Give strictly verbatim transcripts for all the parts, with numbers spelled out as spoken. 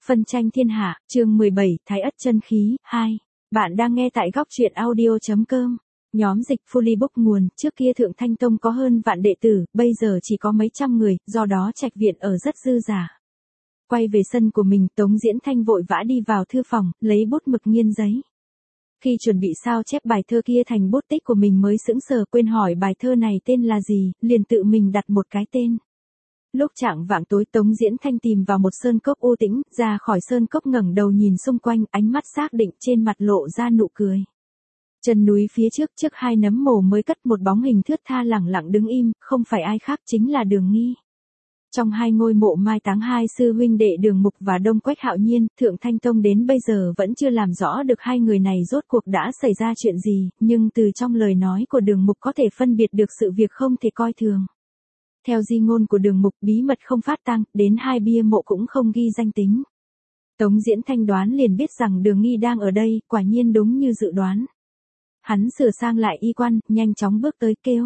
Phân tranh thiên hạ, chương mười bảy, Thái ất chân khí, hai. Bạn đang nghe tại góc truyện audio.com. Nhóm dịch Fullybook nguồn, trước kia Thượng Thanh Tông có hơn vạn đệ tử, bây giờ chỉ có mấy trăm người, do đó trạch viện ở rất dư giả. Quay về sân của mình, Tống Diễn Thanh vội vã đi vào thư phòng, lấy bút mực nghiên giấy. Khi chuẩn bị sao chép bài thơ kia thành bút tích của mình mới sững sờ quên hỏi bài thơ này tên là gì, liền tự mình đặt một cái tên. Lúc chạng vạng tối Tống Diễn Thanh tìm vào một sơn cốc u tĩnh, ra khỏi sơn cốc ngẩng đầu nhìn xung quanh, ánh mắt xác định trên mặt lộ ra nụ cười. Chân núi phía trước trước hai nấm mồ mới cất một bóng hình thướt tha lẳng lặng đứng im, không phải ai khác chính là Đường Nghi. Trong hai ngôi mộ mai táng hai sư huynh đệ Đường Mục và Đông Quách Hạo Nhiên, Thượng Thanh Tông đến bây giờ vẫn chưa làm rõ được hai người này rốt cuộc đã xảy ra chuyện gì, nhưng từ trong lời nói của Đường Mục có thể phân biệt được sự việc không thể coi thường. Theo di ngôn của Đường Mục, bí mật không phát tang, đến hai bia mộ cũng không ghi danh tính. Tống Diễn Thanh đoán liền biết rằng Đường Nghi đang ở đây, quả nhiên đúng như dự đoán. Hắn sửa sang lại y quan, nhanh chóng bước tới kêu.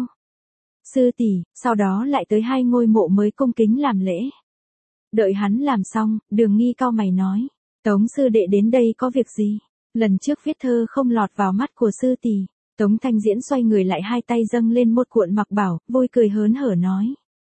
Sư tỷ, sau đó lại tới hai ngôi mộ mới cung kính làm lễ. Đợi hắn làm xong, Đường Nghi cau mày nói. Tống sư đệ đến đây có việc gì? Lần trước viết thơ không lọt vào mắt của sư tỷ. Tống Thanh Diễn xoay người lại hai tay dâng lên một cuộn mặc bảo, vui cười hớn hở nói.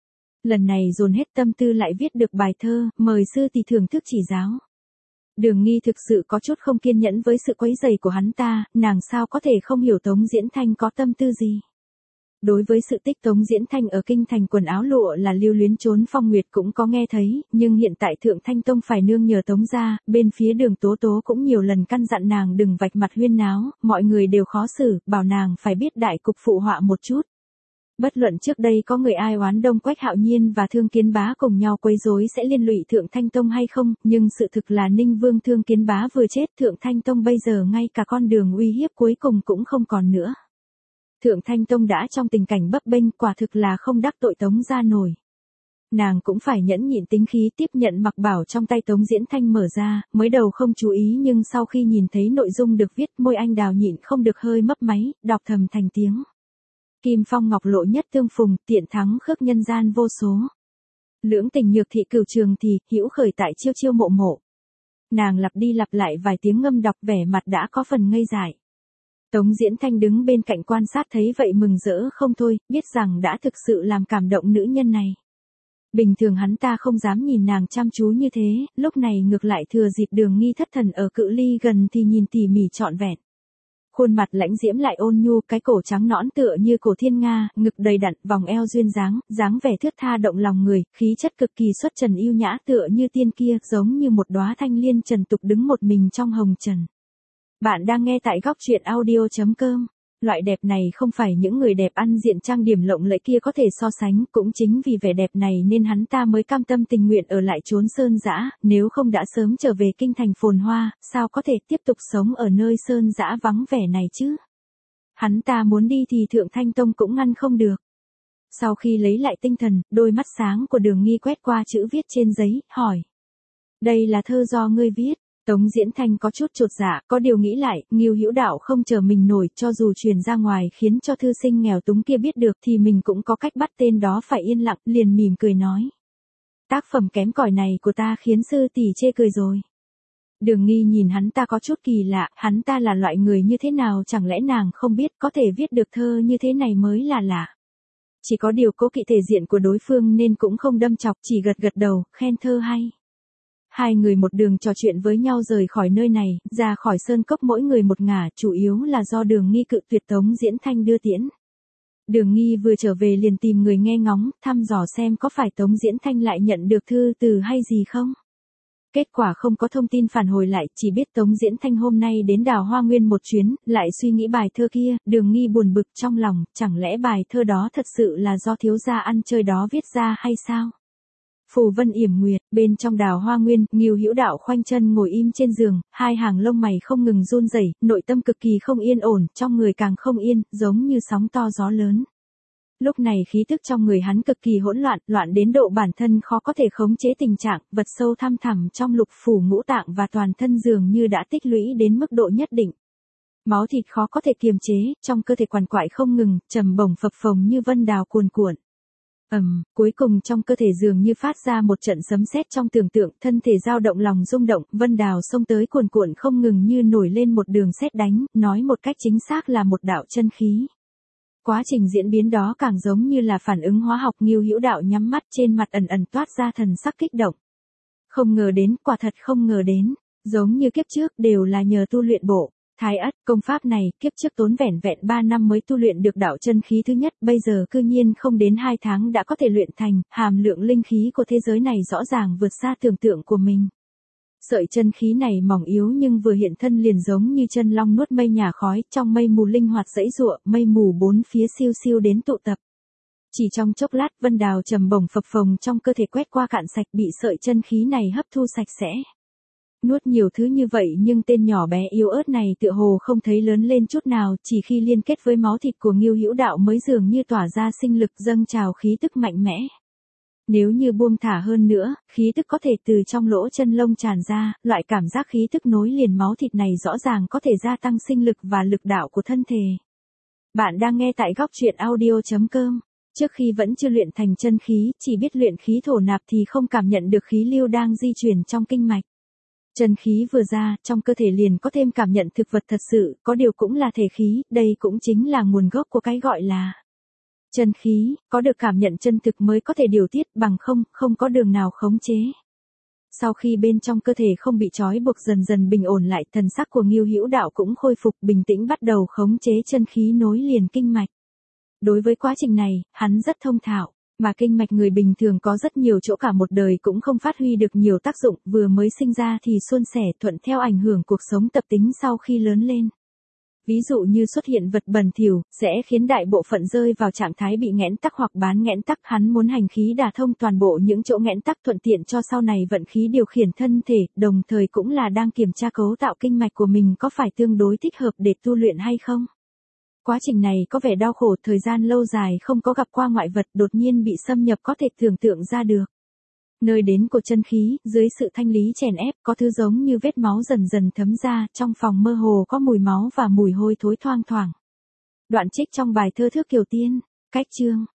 Lần này dồn hết tâm tư lại viết được bài thơ, mời sư tỷ thưởng thức chỉ giáo. Đường Nghi thực sự có chút không kiên nhẫn với sự quấy rầy của hắn ta, nàng sao có thể không hiểu Tống Diễn Thanh có tâm tư gì. Đối với sự tích Tống Diễn Thanh ở kinh thành quần áo lụa là lưu luyến trốn phong nguyệt cũng có nghe thấy, nhưng hiện tại Thượng Thanh Tông phải nương nhờ Tống gia, bên phía Đường Tố Tố cũng nhiều lần căn dặn nàng đừng vạch mặt huyên náo, mọi người đều khó xử, bảo nàng phải biết đại cục phụ họa một chút. Bất luận trước đây có người ai oán Đông Quách Hạo Nhiên và Thương Kiến Bá cùng nhau quấy rối sẽ liên lụy Thượng Thanh Tông hay không, nhưng sự thực là Ninh Vương Thương Kiến Bá vừa chết, Thượng Thanh Tông bây giờ ngay cả con đường uy hiếp cuối cùng cũng không còn nữa. Thượng Thanh Tông đã trong tình cảnh bấp bênh, quả thực là không đắc tội Tống gia nổi. Nàng cũng phải nhẫn nhịn tính khí tiếp nhận mặc bảo trong tay Tống Diễn Thanh mở ra, mới đầu không chú ý nhưng sau khi nhìn thấy nội dung được viết, môi anh đào nhịn không được hơi mấp máy, đọc thầm thành tiếng. Kim phong ngọc lộ nhất tương phùng, tiện thắng khước nhân gian vô số. Lưỡng tình nhược thị cửu trường thì, hữu khởi tại chiêu chiêu mộ mộ. Nàng lặp đi lặp lại vài tiếng ngâm đọc vẻ mặt đã có phần ngây dại. Tống Diễn Thanh đứng bên cạnh quan sát thấy vậy mừng rỡ không thôi, biết rằng đã thực sự làm cảm động nữ nhân này. Bình thường hắn ta không dám nhìn nàng chăm chú như thế, lúc này ngược lại thừa dịp Đường Nghi thất thần ở cự ly gần thì nhìn tỉ mỉ trọn vẹn. Khuôn mặt lãnh diễm lại ôn nhu, cái cổ trắng nõn tựa như cổ thiên nga, ngực đầy đặn, vòng eo duyên dáng, dáng vẻ thướt tha động lòng người, khí chất cực kỳ xuất trần yêu nhã tựa như tiên kia, giống như một đóa thanh liên trần tục đứng một mình trong hồng trần. Bạn đang nghe tại góc truyện audio.com. Loại đẹp này không phải những người đẹp ăn diện trang điểm lộng lẫy kia có thể so sánh, cũng chính vì vẻ đẹp này nên hắn ta mới cam tâm tình nguyện ở lại trốn sơn dã, nếu không đã sớm trở về kinh thành phồn hoa, sao có thể tiếp tục sống ở nơi sơn dã vắng vẻ này chứ? Hắn ta muốn đi thì Thượng Thanh Tông cũng ngăn không được. Sau khi lấy lại tinh thần, đôi mắt sáng của Đường Nghi quét qua chữ viết trên giấy, hỏi. Đây là thơ do ngươi viết. Tống Diễn Thanh có chút chột dạ, có điều nghĩ lại, Ngưu Hữu Đạo không chờ mình nổi, cho dù truyền ra ngoài khiến cho thư sinh nghèo túng kia biết được thì mình cũng có cách bắt tên đó phải yên lặng, liền mỉm cười nói. Tác phẩm kém cỏi này của ta khiến sư tỷ chê cười rồi. Đường Nghi nhìn hắn ta có chút kỳ lạ, hắn ta là loại người như thế nào chẳng lẽ nàng không biết có thể viết được thơ như thế này mới là lạ. Chỉ có điều cố kỵ thể diện của đối phương nên cũng không đâm chọc, chỉ gật gật đầu, khen thơ hay. Hai người một đường trò chuyện với nhau rời khỏi nơi này, ra khỏi sơn cốc mỗi người một ngả, chủ yếu là do Đường Nghi cự tuyệt Tống Diễn Thanh đưa tiễn. Đường Nghi vừa trở về liền tìm người nghe ngóng, thăm dò xem có phải Tống Diễn Thanh lại nhận được thư từ hay gì không. Kết quả không có thông tin phản hồi lại, chỉ biết Tống Diễn Thanh hôm nay đến Đào Hoa Nguyên một chuyến, lại suy nghĩ bài thơ kia, Đường Nghi buồn bực trong lòng, chẳng lẽ bài thơ đó thật sự là do thiếu gia ăn chơi đó viết ra hay sao? Phù Vân yểm nguyệt, bên trong Đào Hoa Nguyên, Ngưu Hữu Đạo khoanh chân ngồi im trên giường, hai hàng lông mày không ngừng run rẩy, nội tâm cực kỳ không yên ổn, trong người càng không yên, giống như sóng to gió lớn. Lúc này khí tức trong người hắn cực kỳ hỗn loạn, loạn đến độ bản thân khó có thể khống chế tình trạng, vật sâu thăm thẳm trong lục phủ ngũ tạng và toàn thân dường như đã tích lũy đến mức độ nhất định. Máu thịt khó có thể kiềm chế, trong cơ thể quằn quại không ngừng, trầm bổng phập phồng như vân đào cuồn cuộn. Ầm, cuối cùng trong cơ thể dường như phát ra một trận sấm sét trong tưởng tượng, thân thể dao động lòng rung động, Vân Đào xông tới cuồn cuộn không ngừng như nổi lên một đường sét đánh, nói một cách chính xác là một đạo chân khí. Quá trình diễn biến đó càng giống như là phản ứng hóa học. Ngưu Hữu Đạo nhắm mắt, trên mặt ẩn ẩn toát ra thần sắc kích động. Không ngờ đến, quả thật không ngờ đến, giống như kiếp trước đều là nhờ tu luyện bộ Thái Ất công pháp này, kiếp trước tốn vẻn vẹn ba năm mới tu luyện được đạo chân khí thứ nhất, bây giờ cư nhiên không đến hai tháng đã có thể luyện thành, hàm lượng linh khí của thế giới này rõ ràng vượt xa tưởng tượng của mình. Sợi chân khí này mỏng yếu nhưng vừa hiện thân liền giống như chân long nuốt mây nhà khói, trong mây mù linh hoạt dãy giụa, mây mù bốn phía siêu siêu đến tụ tập. Chỉ trong chốc lát, Vân Đào trầm bổng phập phồng trong cơ thể quét qua cạn sạch, bị sợi chân khí này hấp thu sạch sẽ. Nuốt nhiều thứ như vậy nhưng tên nhỏ bé yếu ớt này tựa hồ không thấy lớn lên chút nào, chỉ khi liên kết với máu thịt của Ngưu Hữu Đạo mới dường như tỏa ra sinh lực, dâng trào khí tức mạnh mẽ. Nếu như buông thả hơn nữa, khí tức có thể từ trong lỗ chân lông tràn ra, loại cảm giác khí tức nối liền máu thịt này rõ ràng có thể gia tăng sinh lực và lực đạo của thân thể. Bạn đang nghe tại góc truyện audio chấm com. Trước khi vẫn chưa luyện thành chân khí, chỉ biết luyện khí thổ nạp thì không cảm nhận được khí lưu đang di chuyển trong kinh mạch. Chân khí vừa ra, trong cơ thể liền có thêm cảm nhận thực vật thật sự, có điều cũng là thể khí, đây cũng chính là nguồn gốc của cái gọi là chân khí, có được cảm nhận chân thực mới có thể điều tiết, bằng không, không có đường nào khống chế. Sau khi bên trong cơ thể không bị trói buộc dần dần bình ổn lại, thần sắc của Ngưu Hữu Đạo cũng khôi phục bình tĩnh, bắt đầu khống chế chân khí nối liền kinh mạch. Đối với quá trình này, hắn rất thông thạo, mà kinh mạch người bình thường có rất nhiều chỗ cả một đời cũng không phát huy được nhiều tác dụng, vừa mới sinh ra thì suôn sẻ thuận theo ảnh hưởng cuộc sống tập tính sau khi lớn lên. Ví dụ như xuất hiện vật bẩn thỉu, sẽ khiến đại bộ phận rơi vào trạng thái bị nghẽn tắc hoặc bán nghẽn tắc, hắn muốn hành khí đả thông toàn bộ những chỗ nghẽn tắc thuận tiện cho sau này vận khí điều khiển thân thể, đồng thời cũng là đang kiểm tra cấu tạo kinh mạch của mình có phải tương đối thích hợp để tu luyện hay không. Quá trình này có vẻ đau khổ, thời gian lâu dài không có gặp qua ngoại vật đột nhiên bị xâm nhập có thể tưởng tượng ra được. Nơi đến của chân khí, dưới sự thanh lý chèn ép, có thứ giống như vết máu dần dần thấm ra, trong phòng mơ hồ có mùi máu và mùi hôi thối thoang thoảng. Đoạn trích trong bài thơ Thước Kiều Tiên, cách chương,